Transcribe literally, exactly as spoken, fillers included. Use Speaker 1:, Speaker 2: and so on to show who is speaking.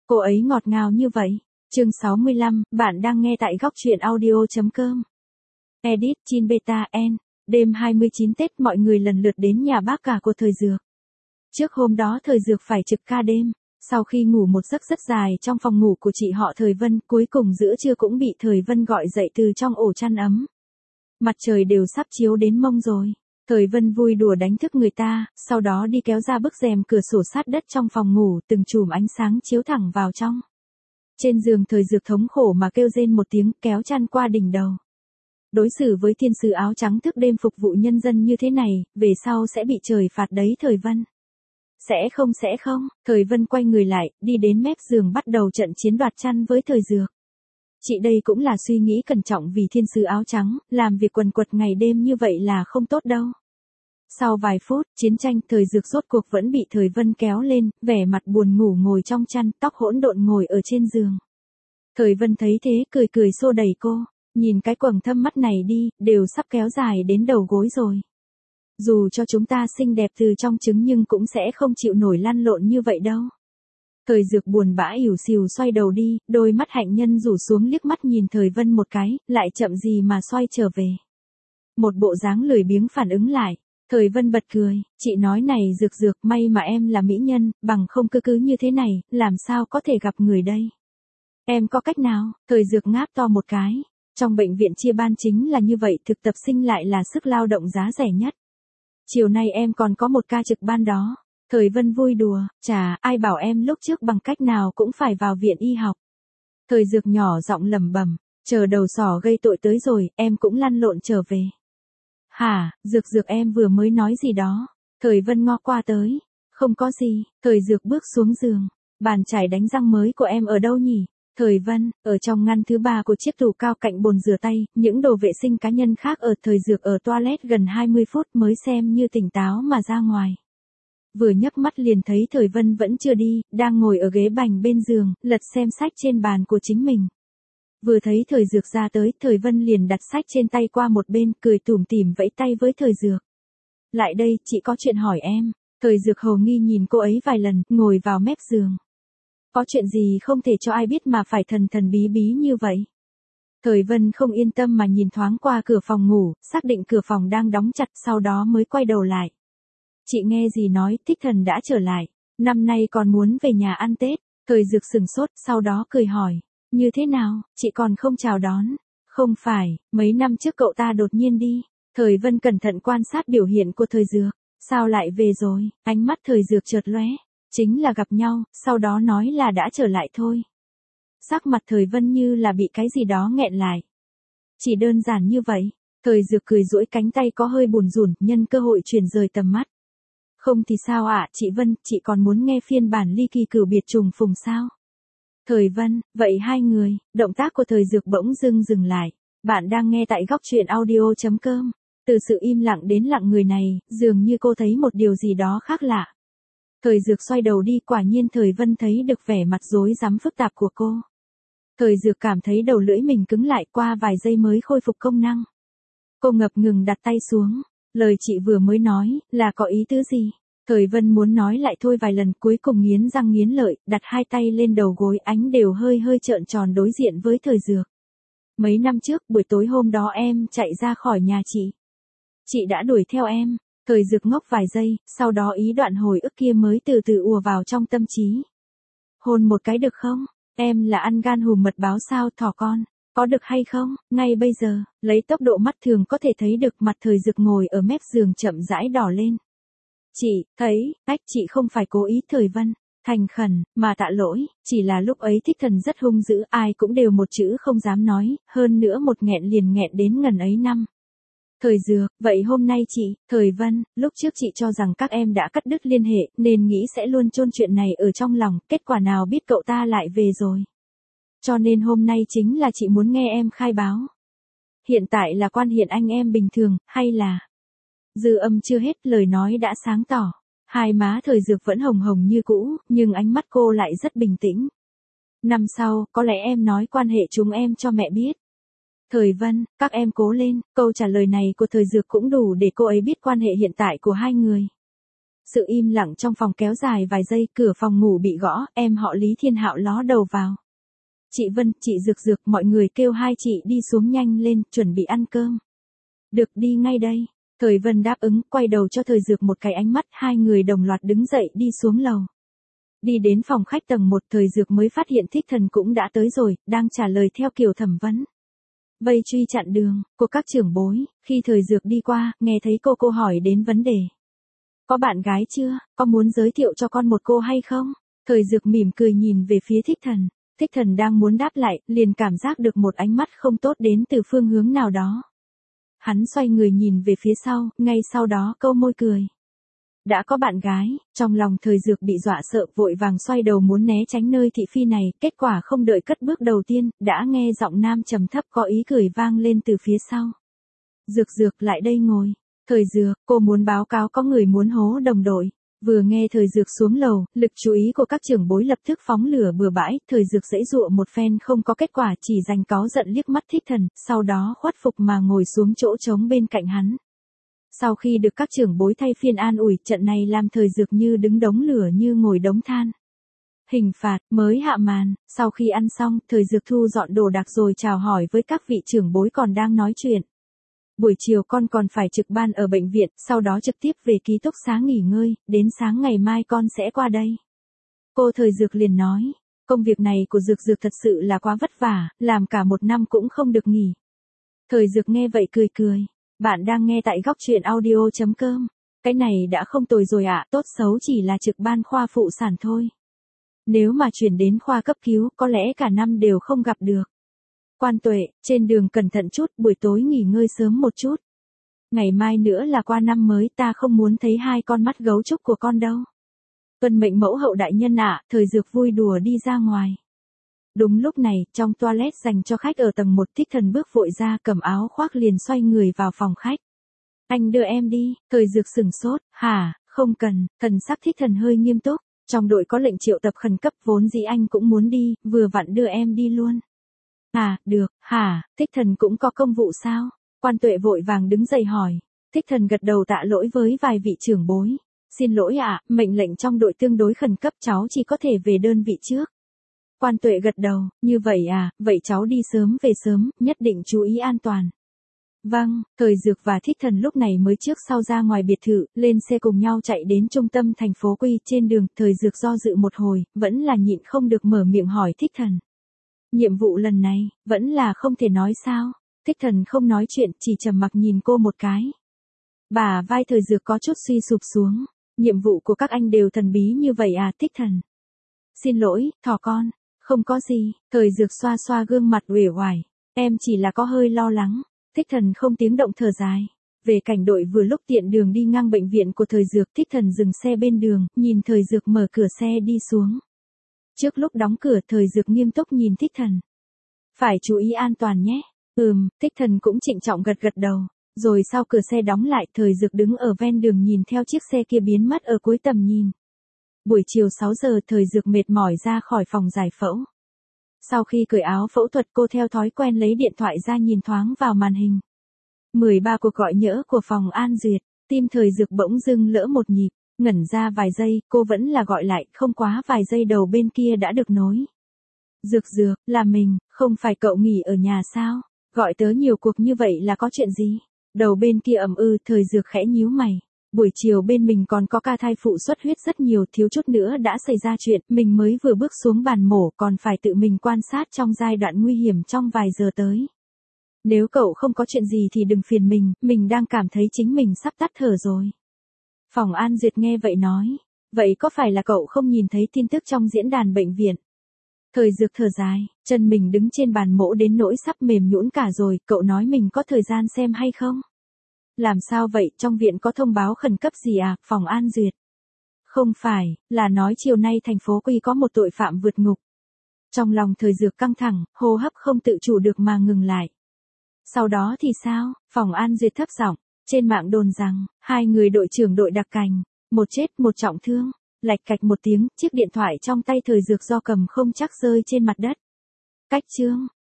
Speaker 1: Cô ấy ngọt ngào như vậy. Chương sáu mươi lăm, bạn đang nghe tại góc truyện audio.com. Edit, Chin Beta N. Đêm hai mươi chín Tết mọi người lần lượt đến nhà bác cả của Thời Dược. Trước hôm đó Thời Dược phải trực ca đêm. Sau khi ngủ một giấc rất dài trong phòng ngủ của chị họ Thời Vân, cuối cùng giữa trưa cũng bị Thời Vân gọi dậy từ trong ổ chăn ấm. Mặt trời đều sắp chiếu đến mông rồi. Thời Vân vui đùa đánh thức người ta, sau đó đi kéo ra bức rèm cửa sổ sát đất trong phòng ngủ, từng chùm ánh sáng chiếu thẳng vào trong. Trên giường Thời Dược thống khổ mà kêu rên một tiếng, kéo chăn qua đỉnh đầu. Đối xử với thiên sứ áo trắng thức đêm phục vụ nhân dân như thế này, về sau sẽ bị trời phạt đấy Thời Vân. Sẽ không sẽ không, Thời Vân quay người lại, đi đến mép giường bắt đầu trận chiến đoạt chăn với Thời Dược. Chị đây cũng là suy nghĩ cẩn trọng vì thiên sứ áo trắng, làm việc quần quật ngày đêm như vậy là không tốt đâu. Sau vài phút, chiến tranh, Thời Dược rốt cuộc vẫn bị Thời Vân kéo lên, vẻ mặt buồn ngủ ngồi trong chăn, tóc hỗn độn ngồi ở trên giường. Thời Vân thấy thế, cười cười xô đẩy cô, nhìn cái quầng thâm mắt này đi, đều sắp kéo dài đến đầu gối rồi. Dù cho chúng ta xinh đẹp từ trong trứng nhưng cũng sẽ không chịu nổi lăn lộn như vậy đâu. Thời Dược buồn bã ỉu xìu xoay đầu đi, đôi mắt hạnh nhân rủ xuống liếc mắt nhìn Thời Vân một cái, lại chậm gì mà xoay trở về. Một bộ dáng lười biếng phản ứng lại. Thời Vân bật cười, chị nói này Dược Dược, may mà em là mỹ nhân, bằng không cứ cứ như thế này, làm sao có thể gặp người đây. Em có cách nào? Thời Dược ngáp to một cái. Trong bệnh viện chia ban chính là như vậy, thực tập sinh lại là sức lao động giá rẻ nhất. Chiều nay em còn có một ca trực ban đó. Thời Vân vui đùa, chà, ai bảo em lúc trước bằng cách nào cũng phải vào viện y học. Thời Dược nhỏ giọng lẩm bẩm, chờ đầu sỏ gây tội tới rồi, em cũng lăn lộn trở về. Hả, Dược Dược em vừa mới nói gì đó? Thời Vân ngó qua tới. Không có gì, Thời Dược bước xuống giường. Bàn chải đánh răng mới của em ở đâu nhỉ? Thời Vân, ở trong ngăn thứ ba của chiếc tủ cao cạnh bồn rửa tay, những đồ vệ sinh cá nhân khác ở. Thời Dược ở toilet gần hai mươi phút mới xem như tỉnh táo mà ra ngoài. Vừa nhấc mắt liền thấy Thời Vân vẫn chưa đi, đang ngồi ở ghế bành bên giường, lật xem sách trên bàn của chính mình. Vừa thấy Thời Dược ra tới, Thời Vân liền đặt sách trên tay qua một bên, cười tủm tỉm vẫy tay với Thời Dược. Lại đây, chị có chuyện hỏi em. Thời Dược hồ nghi nhìn cô ấy vài lần, ngồi vào mép giường. Có chuyện gì không thể cho ai biết mà phải thần thần bí bí như vậy? Thời Vân không yên tâm mà nhìn thoáng qua cửa phòng ngủ, xác định cửa phòng đang đóng chặt, sau đó mới quay đầu lại. Chị nghe gì nói, Thích Thần đã trở lại, năm nay còn muốn về nhà ăn Tết. Thời Dược sừng sốt, sau đó cười hỏi. Như thế nào, chị còn không chào đón? Không phải, mấy năm trước cậu ta đột nhiên đi. Thời Vân cẩn thận quan sát biểu hiện của Thời Dược. Sao lại về rồi? Ánh mắt Thời Dược chợt lóe. Chính là gặp nhau, sau đó nói là đã trở lại thôi. Sắc mặt Thời Vân như là bị cái gì đó nghẹn lại. Chỉ đơn giản như vậy. Thời Dược cười duỗi cánh tay có hơi buồn rủn, nhân cơ hội chuyển rời tầm mắt. Không thì sao ạ, chị Vân, chị còn muốn nghe phiên bản ly kỳ cửu biệt trùng phùng sao? Thời Vân, vậy hai người, động tác của Thời Dược bỗng dưng dừng lại. Bạn đang nghe tại góc truyện audio.com. Từ sự im lặng đến lặng người này, dường như cô thấy một điều gì đó khác lạ. Thời Dược xoay đầu đi, quả nhiên Thời Vân thấy được vẻ mặt rối rắm phức tạp của cô. Thời Dược cảm thấy đầu lưỡi mình cứng lại, qua vài giây mới khôi phục công năng. Cô ngập ngừng đặt tay xuống. Lời chị vừa mới nói, là có ý tứ gì? Thời Vân muốn nói lại thôi vài lần, cuối cùng nghiến răng nghiến lợi, đặt hai tay lên đầu gối, ánh đều hơi hơi trợn tròn đối diện với Thời Dược. Mấy năm trước, buổi tối hôm đó em chạy ra khỏi nhà chị. Chị đã đuổi theo em. Thời Dược ngốc vài giây, sau đó ý đoạn hồi ức kia mới từ từ ùa vào trong tâm trí. Hôn một cái được không? Em là ăn gan hùm mật báo sao thỏ con? Có được hay không? Ngay bây giờ, lấy tốc độ mắt thường có thể thấy được mặt Thời Dược ngồi ở mép giường chậm rãi đỏ lên. Chị, thấy, cách chị không phải cố ý. Thời Vân, thành khẩn, mà tạ lỗi, chỉ là lúc ấy Thích Thần rất hung dữ, ai cũng đều một chữ không dám nói, hơn nữa một nghẹn liền nghẹn đến ngần ấy năm. Thời Dược, vậy hôm nay chị, Thời Vân, lúc trước chị cho rằng các em đã cắt đứt liên hệ, nên nghĩ sẽ luôn chôn chuyện này ở trong lòng, kết quả nào biết cậu ta lại về rồi. Cho nên hôm nay chính là chị muốn nghe em khai báo. Hiện tại là quan hệ anh em bình thường, hay là... Dư âm chưa hết, lời nói đã sáng tỏ. Hai má Thời Dược vẫn hồng hồng như cũ, nhưng ánh mắt cô lại rất bình tĩnh. Năm sau, có lẽ em nói quan hệ chúng em cho mẹ biết. Thời Vân, các em cố lên, câu trả lời này của Thời Dược cũng đủ để cô ấy biết quan hệ hiện tại của hai người. Sự im lặng trong phòng kéo dài vài giây, cửa phòng ngủ bị gõ, em họ Lý Thiên Hạo ló đầu vào. Chị Vân, chị Dược Dược, mọi người kêu hai chị đi xuống nhanh lên, chuẩn bị ăn cơm. Được, đi ngay đây. Thời Vân đáp ứng, quay đầu cho Thời Dược một cái ánh mắt, hai người đồng loạt đứng dậy đi xuống lầu. Đi đến phòng khách tầng một, Thời Dược mới phát hiện Thích Thần cũng đã tới rồi, đang trả lời theo kiểu thẩm vấn. Vây truy chặn đường, của các trưởng bối, khi Thời Dược đi qua, nghe thấy cô cô hỏi đến vấn đề. Có bạn gái chưa, có muốn giới thiệu cho con một cô hay không? Thời Dược mỉm cười nhìn về phía Thích Thần. Thích Thần đang muốn đáp lại, liền cảm giác được một ánh mắt không tốt đến từ phương hướng nào đó. Hắn xoay người nhìn về phía sau, ngay sau đó câu môi cười. Đã có bạn gái, trong lòng Thời Dược bị dọa sợ, vội vàng xoay đầu muốn né tránh nơi thị phi này, kết quả không đợi cất bước đầu tiên, đã nghe giọng nam trầm thấp có ý cười vang lên từ phía sau. Dược Dược, lại đây ngồi. Thời Dược, cô muốn báo cáo có người muốn hố đồng đội. Vừa nghe Thời Dược xuống lầu, lực chú ý của các trưởng bối lập tức phóng lửa bừa bãi, Thời Dược giãy giụa một phen không có kết quả, chỉ giành cáu giận liếc mắt Thích Thần, sau đó khuất phục mà ngồi xuống chỗ trống bên cạnh hắn. Sau khi được các trưởng bối thay phiên an ủi, trận này làm Thời Dược như đứng đống lửa như ngồi đống than. Hình phạt mới hạ màn, sau khi ăn xong, Thời Dược thu dọn đồ đạc rồi chào hỏi với các vị trưởng bối còn đang nói chuyện. Buổi chiều con còn phải trực ban ở bệnh viện, sau đó trực tiếp về ký túc xá nghỉ ngơi, đến sáng ngày mai con sẽ qua đây. Cô Thời Dược liền nói, công việc này của Dược Dược thật sự là quá vất vả, làm cả một năm cũng không được nghỉ. Thời Dược nghe vậy cười cười, bạn đang nghe tại góc truyện audio chấm com. Cái này đã không tồi rồi ạ, tốt xấu chỉ là trực ban khoa phụ sản thôi. Nếu mà chuyển đến khoa cấp cứu, có lẽ cả năm đều không gặp được. Quan Tuệ, trên đường cẩn thận chút, buổi tối nghỉ ngơi sớm một chút. Ngày mai nữa là qua năm mới, ta không muốn thấy hai con mắt gấu trúc của con đâu. Tuân mệnh mẫu hậu đại nhân ạ, Thời Dược vui đùa đi ra ngoài. Đúng lúc này, trong toilet dành cho khách ở tầng một, Thích Thần bước vội ra, cầm áo khoác liền xoay người vào phòng khách. Anh đưa em đi. Thời Dược sửng sốt, hả, không cần. Thần sắc Thích Thần hơi nghiêm túc, trong đội có lệnh triệu tập khẩn cấp, vốn dĩ anh cũng muốn đi, vừa vặn đưa em đi luôn. À, được, hả, Thích Thần cũng có công vụ sao? Quan Tuệ vội vàng đứng dậy hỏi. Thích Thần gật đầu tạ lỗi với vài vị trưởng bối. Xin lỗi ạ, mệnh lệnh trong đội tương đối khẩn cấp, cháu chỉ có thể về đơn vị trước. Quan Tuệ gật đầu, như vậy à, vậy cháu đi sớm về sớm, nhất định chú ý an toàn. Vâng, Thời Dược và Thích Thần lúc này mới trước sau ra ngoài biệt thự, lên xe cùng nhau chạy đến trung tâm thành phố Quy. Trên đường, Thời Dược do dự một hồi, vẫn là nhịn không được mở miệng hỏi Thích Thần. Nhiệm vụ lần này, vẫn là không thể nói sao? Thích Thần không nói chuyện, chỉ trầm mặc nhìn cô một cái. Bả vai Thời Dược có chút suy sụp xuống. Nhiệm vụ của các anh đều thần bí như vậy à, Thích Thần? Xin lỗi, thỏ con. Không có gì. Thời Dược xoa xoa gương mặt uể oải. Em chỉ là có hơi lo lắng. Thích Thần không tiếng động thở dài. Về cảnh đội vừa lúc tiện đường đi ngang bệnh viện của Thời Dược, Thích Thần dừng xe bên đường, nhìn Thời Dược mở cửa xe đi xuống. Trước lúc đóng cửa, Thời Dược nghiêm túc nhìn Thích Thần. Phải chú ý an toàn nhé. Ừm, Thích Thần cũng trịnh trọng gật gật đầu. Rồi sau cửa xe đóng lại, Thời Dược đứng ở ven đường nhìn theo chiếc xe kia biến mất ở cuối tầm nhìn. Buổi chiều sáu giờ, Thời Dược mệt mỏi ra khỏi phòng giải phẫu. Sau khi cởi áo phẫu thuật, cô theo thói quen lấy điện thoại ra nhìn thoáng vào màn hình. mười ba cuộc gọi nhỡ của phòng An Duyệt, tim Thời Dược bỗng dưng lỡ một nhịp, ngẩn ra vài giây, cô vẫn là gọi lại, không quá vài giây đầu bên kia đã được nối. Dược Dược, là mình, không phải cậu nghỉ ở nhà sao? Gọi tớ nhiều cuộc như vậy là có chuyện gì? Đầu bên kia ầm ư, Thời Dược khẽ nhíu mày. Buổi chiều bên mình còn có ca thai phụ xuất huyết rất nhiều, thiếu chút nữa đã xảy ra chuyện, mình mới vừa bước xuống bàn mổ còn phải tự mình quan sát trong giai đoạn nguy hiểm trong vài giờ tới. Nếu cậu không có chuyện gì thì đừng phiền mình, mình đang cảm thấy chính mình sắp tắt thở rồi. Phòng An Duyệt nghe vậy nói, vậy có phải là cậu không nhìn thấy tin tức trong diễn đàn bệnh viện? Thời Dược thở dài, chân mình đứng trên bàn mổ đến nỗi sắp mềm nhũn cả rồi, cậu nói mình có thời gian xem hay không? Làm sao vậy, trong viện có thông báo khẩn cấp gì à, phòng An Duyệt? Không phải, là nói chiều nay thành phố Quy có một tội phạm vượt ngục. Trong lòng Thời Dược căng thẳng, hô hấp không tự chủ được mà ngừng lại. Sau đó thì sao, phòng An Duyệt thấp giọng, trên mạng đồn rằng, hai người đội trưởng đội đặc cành, một chết một trọng thương, lạch cạch một tiếng, chiếc điện thoại trong tay Thời Dược do cầm không chắc rơi trên mặt đất. Cách chương,